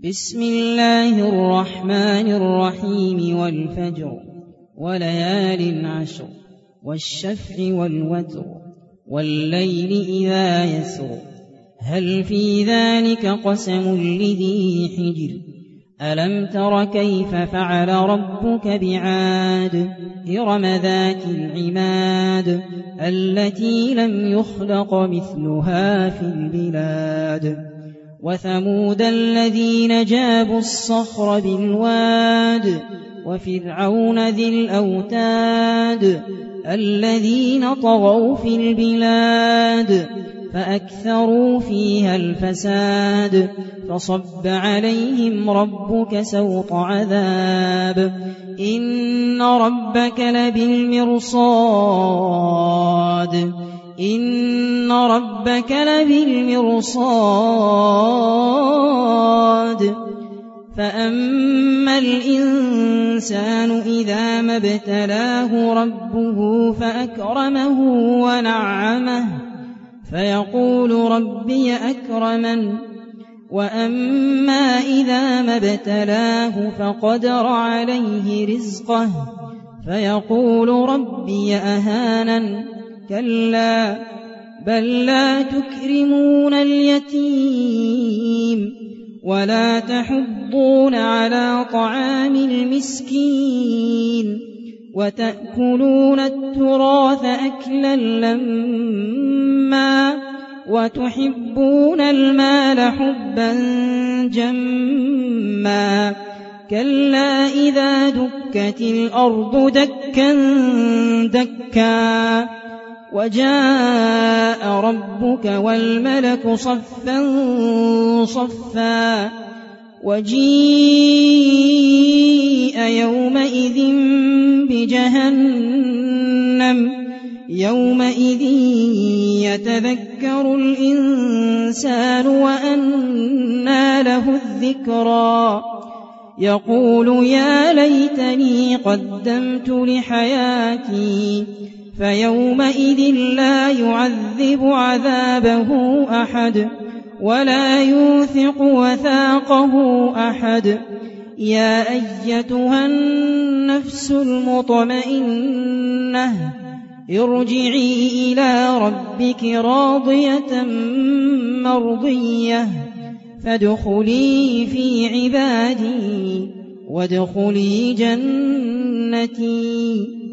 بسم الله الرحمن الرحيم والفجر وليال عشر والشفع والوتر والليل إذا يسر هل في ذلك قسم لذي حجر ألم تر كيف فعل ربك بعاد إرم ذات العماد التي لم يخلق مثلها في البلاد وثمود الذين جابوا الصخر بالواد وفرعون ذي الأوتاد الذين طغوا في البلاد فأكثروا فيها الفساد فصب عليهم ربك سوط عذاب إن ربك لبالمرصاد إن ربك لبالمرصاد فأما الإنسان إذا ما ابتلاه ربه فأكرمه ونعمه فيقول ربي أكرمن وأما إذا ما ابتلاه فقدر عليه رزقه فيقول ربي أهانن كلا بل لا تكرمون اليتيم ولا تحضون على طعام المسكين وتأكلون التراث أكلا لما وتحبون المال حبا جما كلا إذا دكت الأرض دكا دكا وجاء ربك والملك صفا صفا وجيء يومئذ بجهنم يومئذ يتذكر الإنسان وأنى له الذكرى يقول يا ليتني قدمت لحياتي فيومئذ لا يعذب عذابه أحد ولا يوثق وثاقه أحد يا أيتها النفس المطمئنة ارجعي إلى ربك راضية مرضية فادخلي في عبادي وادخلي جنتي